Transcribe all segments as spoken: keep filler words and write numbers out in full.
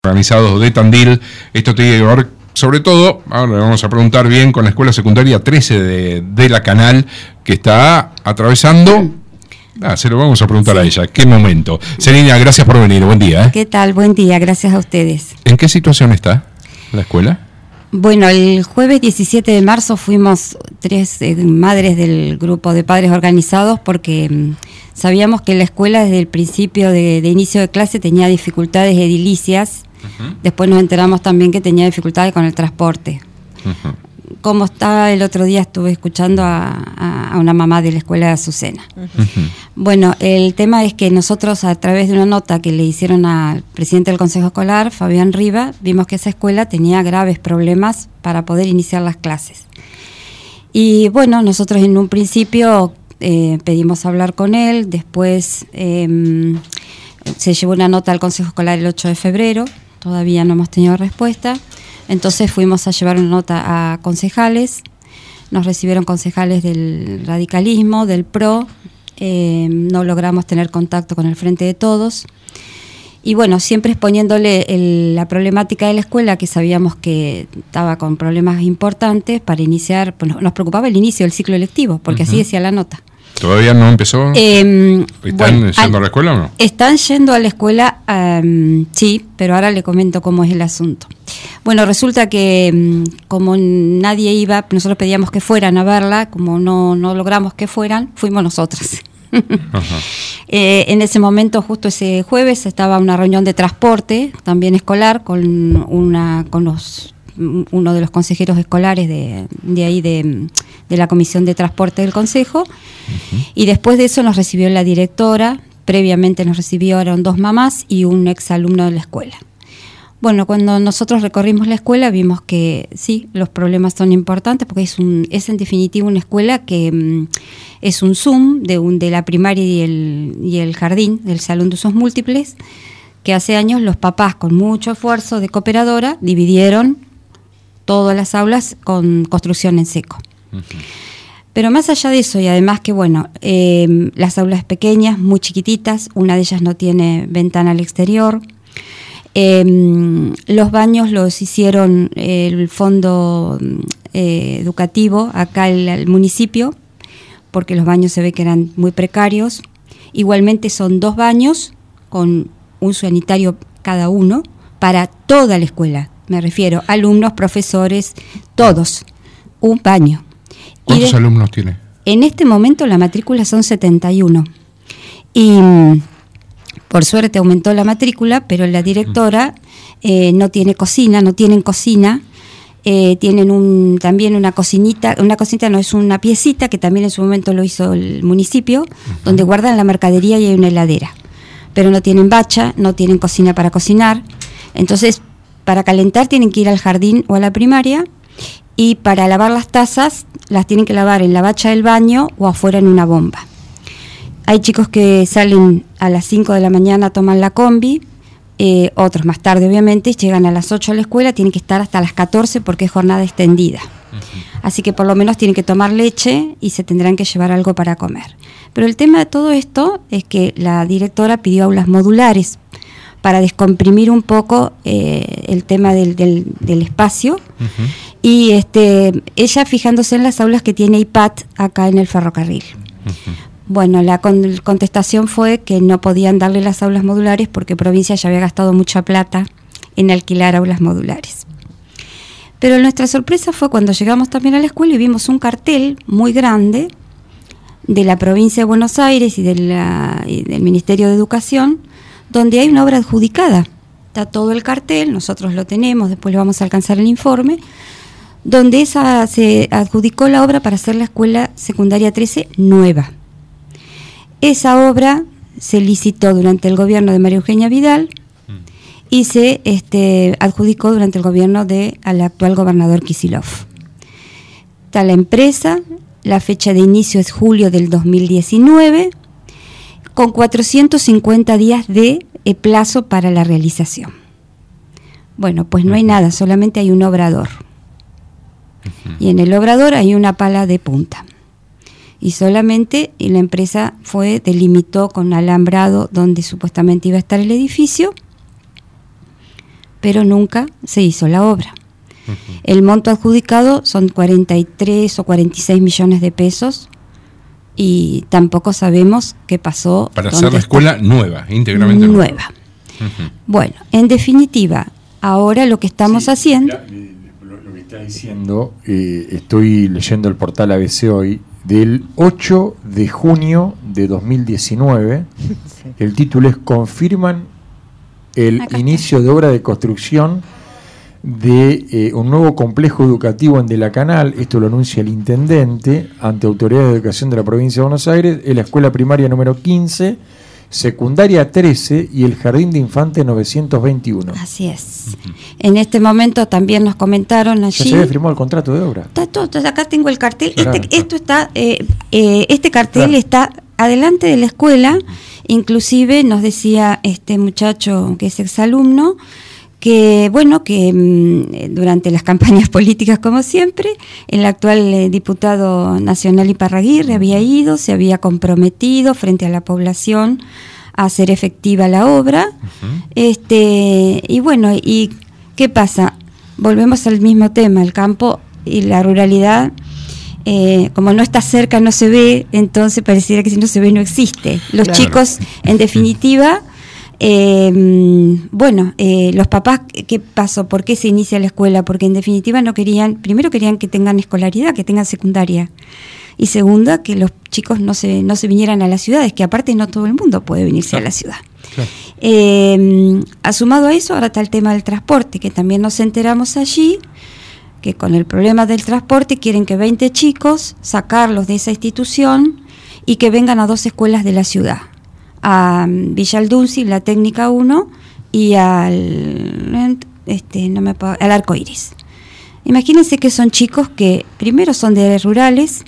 Organizados de Tandil. Esto tiene que ver, sobre todo, ahora le vamos a preguntar bien, con la escuela secundaria trece de, de La Canal, que está atravesando... Ah, se lo vamos a preguntar sí. a ella. ¿Qué momento? Celina, gracias por venir. Buen día. ¿eh? ¿Qué tal? Buen día. Gracias a ustedes. ¿En qué situación está la escuela? Bueno, el jueves diecisiete de marzo fuimos tres eh, madres del grupo de padres organizados porque mm, sabíamos que la escuela desde el principio de, de inicio de clase tenía dificultades edilicias. Uh-huh. Después nos enteramos también que tenía dificultades con el transporte. Uh-huh. Como estaba el otro día, estuve escuchando a, a, a una mamá de la escuela de Azucena. Uh-huh. Bueno, el tema es que nosotros, a través de una nota que le hicieron al presidente del Consejo Escolar, Fabián Riva, vimos que esa escuela tenía graves problemas para poder iniciar las clases. Y bueno, nosotros en un principio eh, pedimos hablar con él, después eh, se llevó una nota al Consejo Escolar el ocho de febrero, todavía no hemos tenido respuesta. Entonces fuimos a llevar una nota a concejales, nos recibieron concejales del radicalismo, del P R O, eh, no logramos tener contacto con el Frente de Todos. Y bueno, siempre exponiéndole el, la problemática de la escuela, que sabíamos que estaba con problemas importantes para iniciar, pues nos preocupaba el inicio del ciclo electivo, porque uh-huh. así decía la nota. ¿Todavía no empezó? Eh, ¿Están bueno, yendo al, a la escuela o no? Están yendo a la escuela, um, sí, pero ahora le comento cómo es el asunto. Bueno, resulta que um, como nadie iba, nosotros pedíamos que fueran a verla, como no, no logramos que fueran, fuimos nosotras. eh, en ese momento, justo ese jueves, estaba una reunión de transporte, también escolar, con una con los uno de los consejeros escolares de, de ahí de, de la Comisión de Transporte del Consejo, uh-huh. y después de eso nos recibió la directora, previamente nos recibieron dos mamás y un exalumno de la escuela. Bueno, cuando nosotros recorrimos la escuela vimos que sí, los problemas son importantes porque es un es en definitiva una escuela que mm, es un Zoom de, un, de la primaria y el, y el jardín, del salón de usos múltiples, que hace años los papás con mucho esfuerzo de cooperadora dividieron todas las aulas con construcción en seco. Uh-huh. Pero más allá de eso, y además que bueno, eh, las aulas pequeñas, muy chiquititas, una de ellas no tiene ventana al exterior. Eh, los baños los hicieron eh, el fondo eh, educativo acá el, el municipio, porque los baños se ve que eran muy precarios. Igualmente son dos baños con un sanitario cada uno para toda la escuela. Me refiero a alumnos, profesores, todos, un baño. ¿Cuántos de, alumnos tiene? En este momento la matrícula son setenta y uno. Y por suerte aumentó la matrícula, pero la directora eh, no tiene cocina, no tienen cocina. Eh, tienen un, también una cocinita, una cocinita no, es una piecita que también en su momento lo hizo el municipio, uh-huh. donde guardan la mercadería y hay una heladera. Pero no tienen bacha, no tienen cocina para cocinar. Entonces, para calentar tienen que ir al jardín o a la primaria, y para lavar las tazas las tienen que lavar en la bacha del baño o afuera en una bomba. Hay chicos que salen a las cinco de la mañana, toman la combi, eh, otros más tarde obviamente, llegan a las ocho a la escuela, tienen que estar hasta las catorce porque es jornada extendida. Uh-huh. Así que por lo menos tienen que tomar leche y se tendrán que llevar algo para comer. Pero el tema de todo esto es que la directora pidió aulas modulares para descomprimir un poco eh, el tema del, del, del espacio. Uh-huh. Y este, ella fijándose en las aulas que tiene I P A T acá en el ferrocarril. Uh-huh. Bueno, la con, contestación fue que no podían darle las aulas modulares porque provincia ya había gastado mucha plata en alquilar aulas modulares. Pero nuestra sorpresa fue cuando llegamos también a la escuela y vimos un cartel muy grande de la provincia de Buenos Aires y, de la, y del Ministerio de Educación, donde hay una obra adjudicada. Está todo el cartel, nosotros lo tenemos, después le vamos a alcanzar el informe, donde esa se adjudicó la obra para hacer la escuela secundaria trece nueva. Esa obra se licitó durante el gobierno de María Eugenia Vidal mm. y se este, adjudicó durante el gobierno del actual gobernador Kicillof. Está la empresa, la fecha de inicio es julio del dos mil diecinueve, con cuatrocientos cincuenta días de eh, plazo para la realización. Bueno, pues no hay nada, solamente hay un obrador. Uh-huh. Y en el obrador hay una pala de punta. Y solamente y la empresa fue, delimitó con alambrado donde supuestamente iba a estar el edificio, pero nunca se hizo la obra. Uh-huh. El monto adjudicado son cuarenta y tres o cuarenta y seis millones de pesos y tampoco sabemos qué pasó. Para hacer la escuela está. nueva, íntegramente nueva. Nueva. Uh-huh. Bueno, en definitiva, ahora lo que estamos sí, haciendo... La, lo, lo que está diciendo, eh, estoy leyendo el portal A B C hoy, del ocho de junio de dos mil diecinueve, sí. El título es «Confirman el Acá inicio está. de obra de construcción de eh, un nuevo complejo educativo en De la Canal». Esto lo anuncia el intendente ante Autoridad de Educación de la Provincia de Buenos Aires, en la escuela primaria número quince, secundaria trece y el jardín de infantes novecientos veintiuno. Así es. Uh-huh. En este momento también nos comentaron allí... ¿Ya se había firmado el contrato de obra? Está todo, acá tengo el cartel. Claro, este, claro. Esto está, eh, eh, este cartel claro. está adelante de la escuela. Uh-huh. Inclusive nos decía este muchacho que es exalumno que, bueno, que mmm, durante las campañas políticas, como siempre, el actual eh, diputado nacional Iparraguirre había ido, se había comprometido frente a la población a hacer efectiva la obra. Uh-huh. este y bueno, ¿y qué pasa? Volvemos al mismo tema, el campo y la ruralidad, eh, como no está cerca, no se ve, entonces pareciera que si no se ve no existe. Los claro. chicos, en definitiva... Eh, bueno, eh, los papás, ¿qué pasó? ¿Por qué se inicia la escuela? Porque en definitiva no querían, primero querían que tengan escolaridad, que tengan secundaria, y segunda, que los chicos no se no se vinieran a las ciudades, que aparte no todo el mundo puede venirse claro. a la ciudad. Claro. Eh, asumado a eso, ahora está el tema del transporte, que también nos enteramos allí, que con el problema del transporte quieren que veinte chicos, sacarlos de esa institución y que vengan a dos escuelas de la ciudad, a Villa Aldunsi, la técnica uno, y al este no me puedo, al Arco Iris. Imagínense que son chicos que primero son de áreas rurales,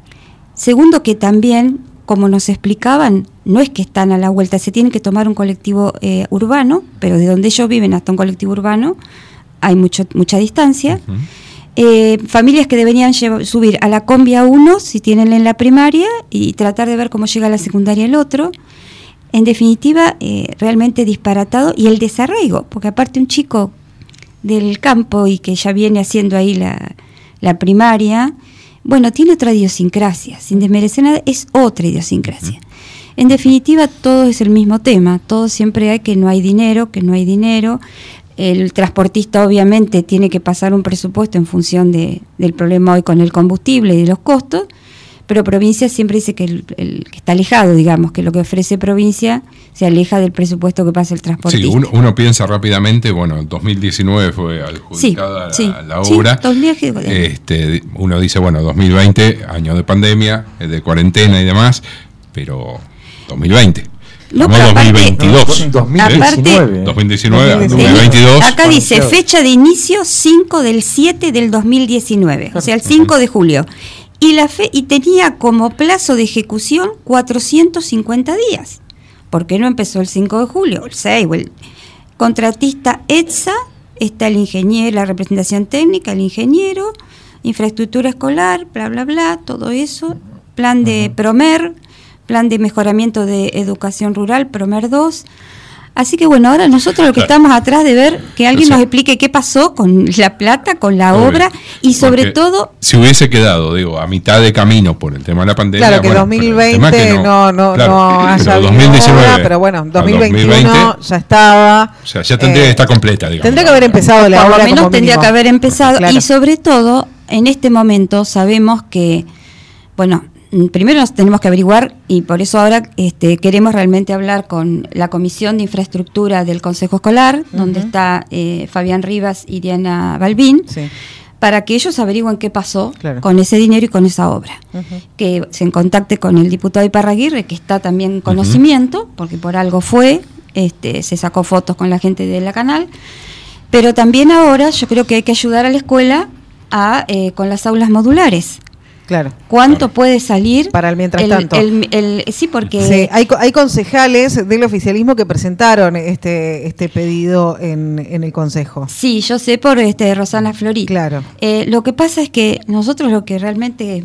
segundo que también, como nos explicaban, no es que están a la vuelta, se tienen que tomar un colectivo eh, urbano, pero de donde ellos viven hasta un colectivo urbano hay mucho, mucha distancia. Uh-huh. Eh, familias que deberían llevar, subir a la combi a uno si tienen en la primaria y tratar de ver cómo llega a la secundaria el otro. En definitiva, eh, realmente disparatado, y el desarraigo, porque aparte un chico del campo y que ya viene haciendo ahí la, la primaria, bueno, tiene otra idiosincrasia, sin desmerecer nada, es otra idiosincrasia. En definitiva, todo es el mismo tema, todo siempre hay que no hay dinero, que no hay dinero. El transportista obviamente tiene que pasar un presupuesto en función de, del problema hoy con el combustible y de los costos, pero provincia siempre dice que el, el que está alejado, digamos, que lo que ofrece provincia se aleja del presupuesto que pasa el transportista. Sí, uno, uno piensa rápidamente, bueno, dos mil diecinueve fue adjudicada sí, la, sí, la obra. Sí, este, uno dice, bueno, dos mil veinte, año de pandemia, de cuarentena y demás, pero dos mil veinte. No, no dos mil veintidós. No, dos mil diecinueve. dos mil diecinueve, dos mil veintidós. Acá dice fecha de inicio cinco del siete del dos mil diecinueve, o sea, el cinco de julio. Y la fe y tenía como plazo de ejecución cuatrocientos cincuenta días. ¿Por qué no empezó el cinco de julio? El seis, o el contratista ETSA, está el ingeniero, la representación técnica, el ingeniero, infraestructura escolar, bla, bla, bla, todo eso, plan de PROMER, plan de mejoramiento de educación rural, PROMER dos. Así que bueno, ahora nosotros lo que estamos atrás de ver que alguien o sea, nos explique qué pasó con la plata, con la obvio, obra y sobre todo... Si hubiese quedado, digo, a mitad de camino por el tema de la pandemia... Claro, que bueno, dos mil veinte que no, no, no, claro, no haya dos mil diecinueve, obra, pero bueno, dos mil veintiuno dos mil veinte, ya estaba... O sea, ya tendría eh, que estar completa, digamos. Tendría que haber empezado la obra. Por lo menos tendría mínimo. que haber empezado claro. Y sobre todo, en este momento sabemos que, bueno... Primero nos tenemos que averiguar, y por eso ahora este, queremos realmente hablar con la Comisión de Infraestructura del Consejo Escolar, uh-huh. donde está eh, Fabián Rivas y Diana Balbín, sí. para que ellos averigüen qué pasó claro. con ese dinero y con esa obra. Uh-huh. Que se en contacte con el diputado Iparraguirre, que está también en conocimiento, uh-huh. porque por algo fue, este, se sacó fotos con la gente de la canal, pero también ahora yo creo que hay que ayudar a la escuela a eh, con las aulas modulares. Claro. ¿Cuánto claro. puede salir? Para el mientras el, tanto. El, el, el, sí, porque... Sí, hay, hay concejales del oficialismo que presentaron este este pedido en, en el Consejo. Sí, yo sé por este Rosana Florí. Claro. Eh, lo que pasa es que nosotros lo que realmente...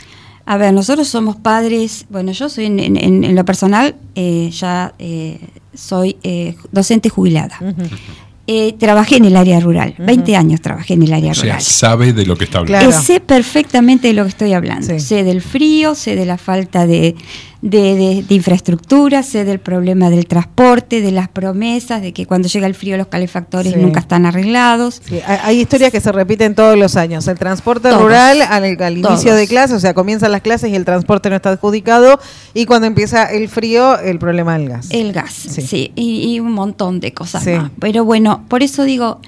A ver, nosotros somos padres... Bueno, yo soy en, en, en lo personal, eh, ya eh, soy eh, docente jubilada. Uh-huh. Eh, trabajé en el área rural, Uh-huh. veinte años trabajé en el área O sea, rural. sabe de lo que está hablando. Claro. Eh, sé perfectamente de lo que estoy hablando. Sí. Sé del frío, sé de la falta de, de, de, de infraestructura, sé del problema del transporte, de las promesas, de que cuando llega el frío los calefactores Sí. nunca están arreglados. Sí, hay, hay historias que se repiten todos los años. El transporte Todos. rural al, al inicio Todos. de clase, o sea, comienzan las clases y el transporte no está adjudicado, y cuando empieza el frío, el problema del gas. El gas, Sí. sí, y, y un montón de cosas Sí. más. Pero bueno, por eso digo,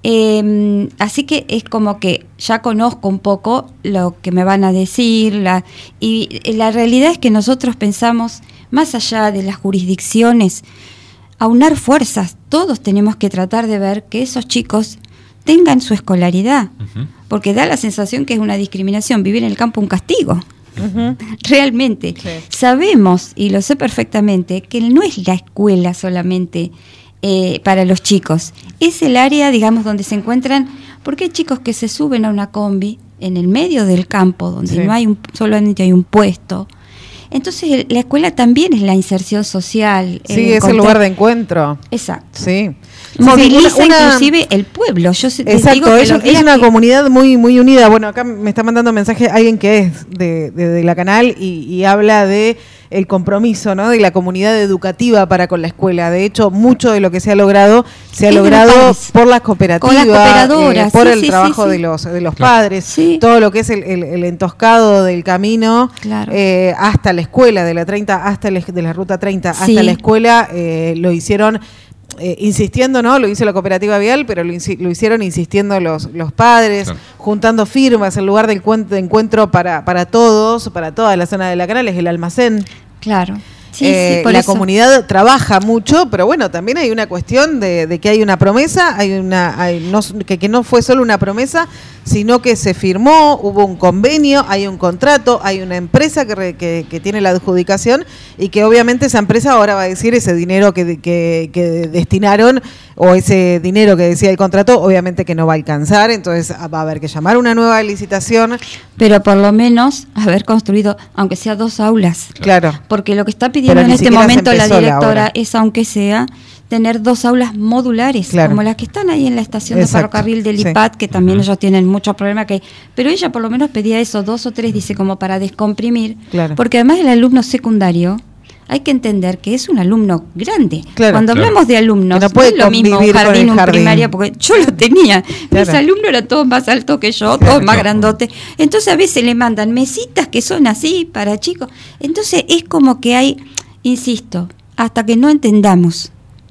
eh, así que es como que ya conozco un poco lo que me van a decir, la, y la realidad es que nosotros pensamos, más allá de las jurisdicciones, aunar fuerzas, todos tenemos que tratar de ver que esos chicos tengan su escolaridad, Ujú. porque da la sensación que es una discriminación, vivir en el campo un castigo. Ujú. Realmente. Sí. Sabemos, y lo sé perfectamente, que no es la escuela solamente eh, para los chicos. Es el área, digamos, donde se encuentran, porque hay chicos que se suben a una combi en el medio del campo, donde Sí. no hay un, solamente hay un puesto. Entonces el- la escuela también es la inserción social. Sí, es el lugar de encuentro. Exacto. Sí. Moviliza Una- una- inclusive el pueblo. Yo se- les Exacto, digo que es, los es días una que- comunidad muy muy unida. Bueno, acá me está mandando mensaje alguien que es de, de- de la canal y, y habla de el compromiso, ¿no? De la comunidad educativa para con la escuela. De hecho, mucho de lo que se ha logrado se ha Es de los logrado padres. por las cooperativas, Con las cooperadoras, eh, por sí, el sí, trabajo sí, de sí. los de los Claro. padres, Sí. todo lo que es el, el- el entoscado del camino Claro. eh, hasta la escuela, de la treinta hasta la, de la ruta treinta Sí. hasta la escuela, eh, lo hicieron eh, insistiendo, ¿no? Lo hizo la cooperativa vial, pero lo, insi- lo hicieron insistiendo los, los padres, Claro. juntando firmas, el lugar de encuentro, de encuentro para, para todos, para toda la zona de la canal, es el almacén. Claro. Sí, Eh, sí, por la eso. comunidad trabaja mucho, pero bueno, también hay una cuestión de, de que hay una promesa, hay una hay no, que, que no fue solo una promesa, sino que se firmó, hubo un convenio, hay un contrato, hay una empresa que, re- que, que tiene la adjudicación y que obviamente esa empresa ahora va a decir ese dinero que, que, que destinaron o ese dinero que decía el contrato, obviamente que no va a alcanzar, entonces va a haber que llamar una nueva licitación. Pero por lo menos haber construido, aunque sea dos aulas. Claro. Porque lo que está pidiendo Pero en ni este siquiera se momento la empezó la directora obra. es, aunque sea, tener dos aulas modulares, Claro. como las que están ahí en la estación de Exacto, ferrocarril del sí. I P A D, que también Ujú. ellos tienen muchos problemas. que Pero ella por lo menos pedía eso, dos o tres, dice, como para descomprimir. Claro. Porque además el alumno secundario, hay que entender que es un alumno grande. Claro. Cuando Claro. hablamos de alumnos, Que no puede es lo mismo un convivir con jardín, el un jardín. primaria, porque yo lo tenía. Mis Claro. alumnos eran todos más altos que yo, Claro. todos más Claro. grandotes. Entonces a veces le mandan mesitas que son así para chicos. Entonces es como que hay, insisto, hasta que no entendamos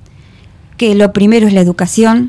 que lo primero es la educación,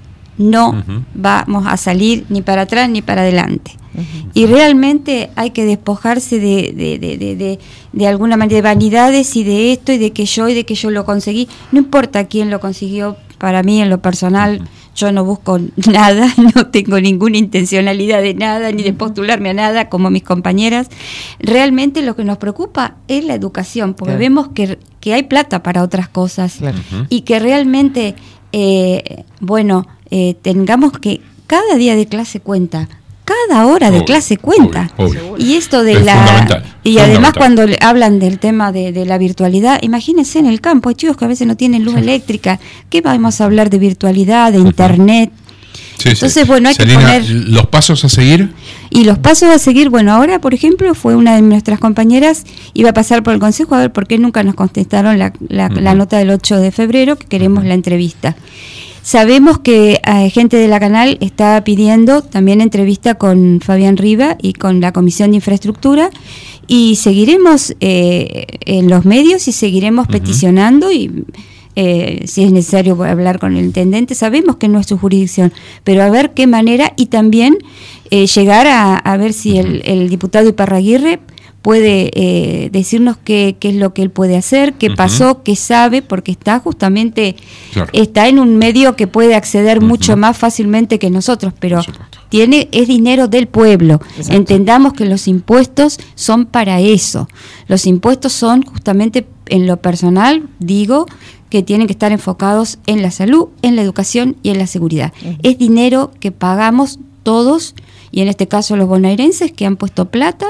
no Ujú. vamos a salir ni para atrás ni para adelante. Y realmente hay que despojarse de, de, de, de, de, de alguna manera de vanidades y de esto y de que yo y de que yo lo conseguí. No importa quién lo consiguió, para mí en lo personal yo no busco nada, no tengo ninguna intencionalidad de nada, ni de postularme a nada como mis compañeras. Realmente lo que nos preocupa es la educación, porque Claro. vemos que, que hay plata para otras cosas Claro. Ujú. y que realmente, eh, bueno, eh, tengamos que cada día de clase cuenta, cada hora de Obvio, clase cuenta. obvio, obvio. Y esto de Es la fundamental, y además fundamental. cuando le- hablan del tema de, de la virtualidad, imagínense en el campo, hay chicos que a veces no tienen luz eléctrica, ¿qué vamos a hablar de virtualidad, de internet? Sí, sí. Entonces, bueno, hay que Celina, poner- los pasos a seguir. Y los pasos a seguir, bueno, ahora, por ejemplo, fue una de nuestras compañeras, iba a pasar por el consejo a ver por qué nunca nos contestaron la, la, la Ujú. nota del ocho de febrero, que queremos Ujú. la entrevista. Sabemos que eh, gente de la canal está pidiendo también entrevista con Fabián Riva y con la Comisión de Infraestructura y seguiremos eh, en los medios y seguiremos Ujú. peticionando y eh, si es necesario hablar con el intendente. Sabemos que no es su jurisdicción, pero a ver qué manera y también eh, llegar a, a ver si el, el diputado Iparraguirre puede eh, decirnos qué, qué es lo que él puede hacer, qué Ujú. pasó, qué sabe, porque está justamente, Claro. está en un medio que puede acceder Ujú. mucho más fácilmente que nosotros, pero Por supuesto. tiene es dinero del pueblo. Exacto. Entendamos que los impuestos son para eso. Los impuestos son justamente, en lo personal, digo, que tienen que estar enfocados en la salud, en la educación y en la seguridad. Ujú. Es dinero que pagamos todos, y en este caso los bonaerenses que han puesto plata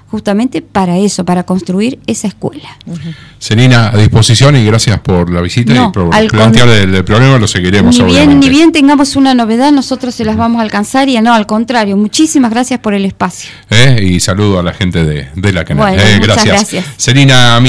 justamente para eso, para construir esa escuela. Celina, a disposición y gracias por la visita No, y por al plantear con- el, el problema, lo seguiremos Ni bien, obviamente. ni bien tengamos una novedad, nosotros se las vamos a alcanzar y no, al contrario, muchísimas gracias por el espacio. ¿Eh? Y saludo a la gente de, de la canal. Bueno, Eh, muchas gracias. gracias. Celina